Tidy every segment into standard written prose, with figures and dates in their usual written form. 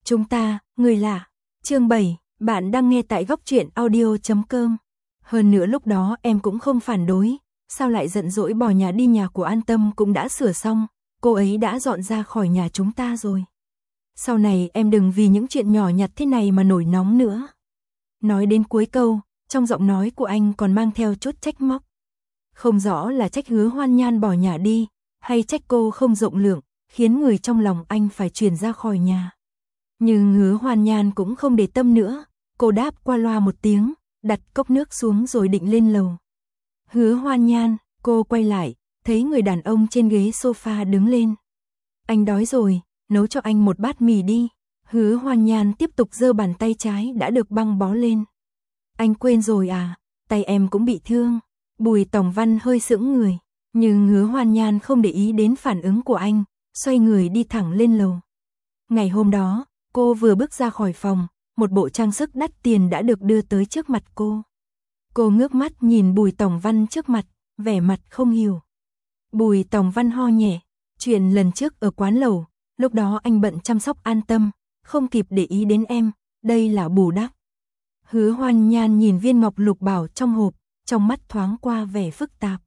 Chúng ta, người lạ. Chương 7, bạn đang nghe tại góc truyện audio.com. Hơn nữa lúc đó em cũng không phản đối, sao lại giận dỗi bỏ nhà đi, nhà của An Tâm cũng đã sửa xong, cô ấy đã dọn ra khỏi nhà chúng ta rồi. Sau này em đừng vì những chuyện nhỏ nhặt thế này mà nổi nóng nữa. Nói đến cuối câu, trong giọng nói của anh còn mang theo chút trách móc. Không rõ là trách Hứa Hoan Nhan bỏ nhà đi, hay trách cô không rộng lượng, khiến người trong lòng anh phải chuyển ra khỏi nhà. Nhưng Hứa Hoan Nhan cũng không để tâm nữa, cô đáp qua loa một tiếng, đặt cốc nước xuống rồi định lên lầu. Hứa Hoan Nhan, cô quay lại, thấy người đàn ông trên ghế sofa đứng lên. Anh đói rồi, nấu cho anh một bát mì đi. Hứa Hoan Nhan tiếp tục giơ bàn tay trái đã được băng bó lên. Anh quên rồi à, tay em cũng bị thương. Bùi Tòng Văn hơi sững người, nhưng Hứa Hoan Nhan không để ý đến phản ứng của anh, xoay người đi thẳng lên lầu. Ngày hôm đó, cô vừa bước ra khỏi phòng, một bộ trang sức đắt tiền đã được đưa tới trước mặt cô. Cô ngước mắt nhìn Bùi Tòng Văn trước mặt, vẻ mặt không hiểu. Bùi Tòng Văn ho nhẹ, chuyện lần trước ở quán lẩu, lúc đó anh bận chăm sóc An Tâm, không kịp để ý đến em, đây là bù đắp. Hứa Hoan Nhan nhìn viên ngọc lục bảo trong hộp, trong mắt thoáng qua vẻ phức tạp.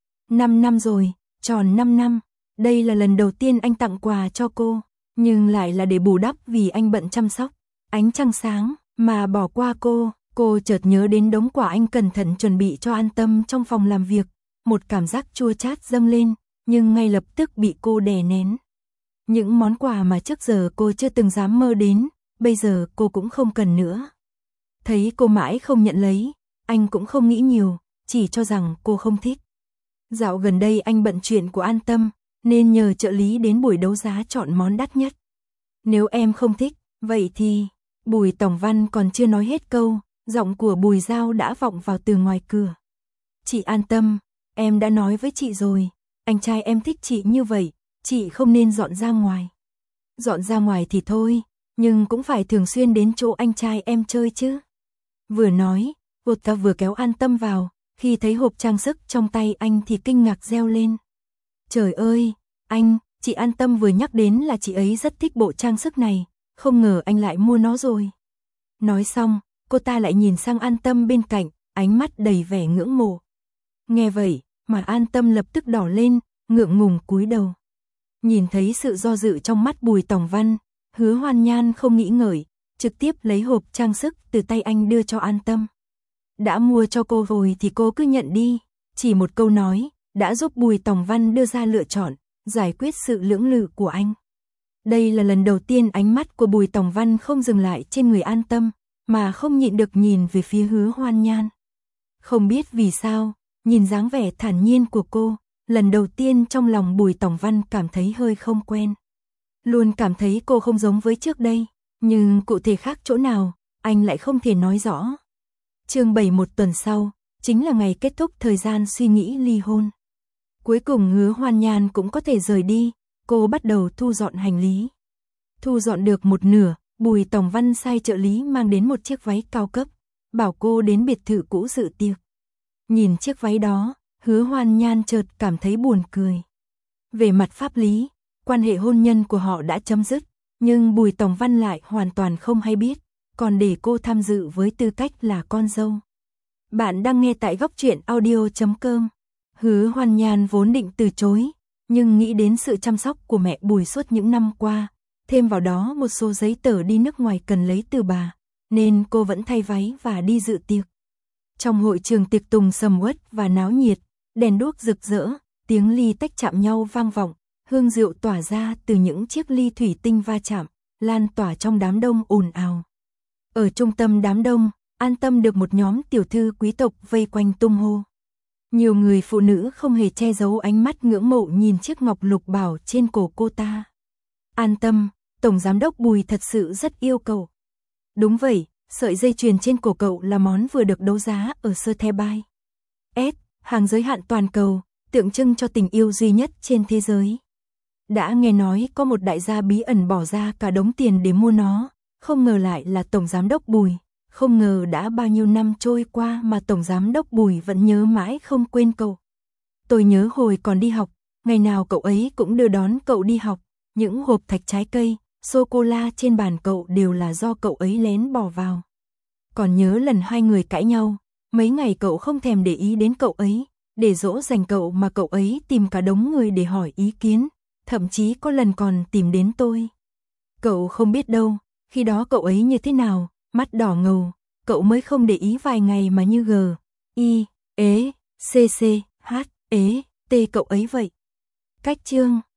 5 năm rồi, tròn 5 năm, đây là lần đầu tiên anh tặng quà cho cô, nhưng lại là để bù đắp vì anh bận chăm sóc. Ánh trăng sáng, mà bỏ qua cô chợt nhớ đến đống quà anh cẩn thận chuẩn bị cho An Tâm trong phòng làm việc, một cảm giác chua chát dâng lên, nhưng ngay lập tức bị cô đè nén. Những món quà mà trước giờ cô chưa từng dám mơ đến, bây giờ cô cũng không cần nữa. Thấy cô mãi không nhận lấy, anh cũng không nghĩ nhiều, chỉ cho rằng cô không thích. Dạo gần đây anh bận chuyện của An Tâm, nên nhờ trợ lý đến buổi đấu giá chọn món đắt nhất. Nếu em không thích, vậy thì... Bùi Tòng Văn còn chưa nói hết câu, giọng của Bùi Giao đã vọng vào từ ngoài cửa. Chị An Tâm, em đã nói với chị rồi, anh trai em thích chị như vậy, chị không nên dọn ra ngoài. Dọn ra ngoài thì thôi, nhưng cũng phải thường xuyên đến chỗ anh trai em chơi chứ. Vừa nói, cô ta vừa kéo An Tâm vào, khi thấy hộp trang sức trong tay anh thì kinh ngạc reo lên. Trời ơi, anh, chị An Tâm vừa nhắc đến là chị ấy rất thích bộ trang sức này, không ngờ anh lại mua nó rồi. Nói xong, cô ta lại nhìn sang An Tâm bên cạnh, ánh mắt đầy vẻ ngưỡng mộ. Nghe vậy, mà An Tâm lập tức đỏ lên, ngượng ngùng cúi đầu. Nhìn thấy sự do dự trong mắt Bùi Tòng Văn, Hứa Hoan Nhan không nghĩ ngợi, trực tiếp lấy hộp trang sức từ tay anh đưa cho An Tâm. Đã mua cho cô rồi thì cô cứ nhận đi, chỉ một câu nói, đã giúp Bùi Tòng Văn đưa ra lựa chọn, giải quyết sự lưỡng lự của anh. Đây là lần đầu tiên ánh mắt của Bùi Tòng Văn không dừng lại trên người An Tâm, mà không nhịn được nhìn về phía Hứa Hoan Nhan. Không biết vì sao, nhìn dáng vẻ thản nhiên của cô, lần đầu tiên trong lòng Bùi Tòng Văn cảm thấy hơi không quen. Luôn cảm thấy cô không giống với trước đây, nhưng cụ thể khác chỗ nào, anh lại không thể nói rõ. Chương 7 một tuần sau, chính là ngày kết thúc thời gian suy nghĩ ly hôn. Cuối cùng Hứa Hoan Nhan cũng có thể rời đi, cô bắt đầu thu dọn hành lý. Thu dọn được một nửa, Bùi Tòng Văn sai trợ lý mang đến một chiếc váy cao cấp, bảo cô đến biệt thự cũ dự tiệc. Nhìn chiếc váy đó, Hứa Hoan Nhan chợt cảm thấy buồn cười. Về mặt pháp lý, quan hệ hôn nhân của họ đã chấm dứt, nhưng Bùi Tòng Văn lại hoàn toàn không hay biết, còn để cô tham dự với tư cách là con dâu. Bạn đang nghe tại góc truyện audio.com. Hứa Hoan Nhan vốn định từ chối, nhưng nghĩ đến sự chăm sóc của mẹ Bùi suốt những năm qua, thêm vào đó một số giấy tờ đi nước ngoài cần lấy từ bà, nên cô vẫn thay váy và đi dự tiệc. Trong hội trường tiệc tùng sầm uất và náo nhiệt, đèn đuốc rực rỡ, tiếng ly tách chạm nhau vang vọng, hương rượu tỏa ra từ những chiếc ly thủy tinh va chạm, lan tỏa trong đám đông ồn ào. Ở trung tâm đám đông, An Tâm được một nhóm tiểu thư quý tộc vây quanh tung hô. Nhiều người phụ nữ không hề che giấu ánh mắt ngưỡng mộ nhìn chiếc ngọc lục bảo trên cổ cô ta. An Tâm, Tổng Giám đốc Bùi thật sự rất yêu cậu. Đúng vậy, sợi dây chuyền trên cổ cậu là món vừa được đấu giá ở Sotheby's. Hàng giới hạn toàn cầu, tượng trưng cho tình yêu duy nhất trên thế giới. Đã nghe nói có một đại gia bí ẩn bỏ ra cả đống tiền để mua nó, không ngờ lại là Tổng Giám đốc Bùi. Không ngờ đã bao nhiêu năm trôi qua mà Tổng Giám đốc Bùi vẫn nhớ mãi không quên cậu. Tôi nhớ hồi còn đi học, ngày nào cậu ấy cũng đưa đón cậu đi học, những hộp thạch trái cây, sô-cô-la trên bàn cậu đều là do cậu ấy lén bỏ vào. Còn nhớ lần hai người cãi nhau, mấy ngày cậu không thèm để ý đến cậu ấy, để dỗ dành cậu mà cậu ấy tìm cả đống người để hỏi ý kiến, thậm chí có lần còn tìm đến tôi. Cậu không biết đâu, khi đó cậu ấy như thế nào, mắt đỏ ngầu, cậu mới không để ý vài ngày mà như G, I, ế, C, C, H, ế, T cậu ấy vậy. Cách chương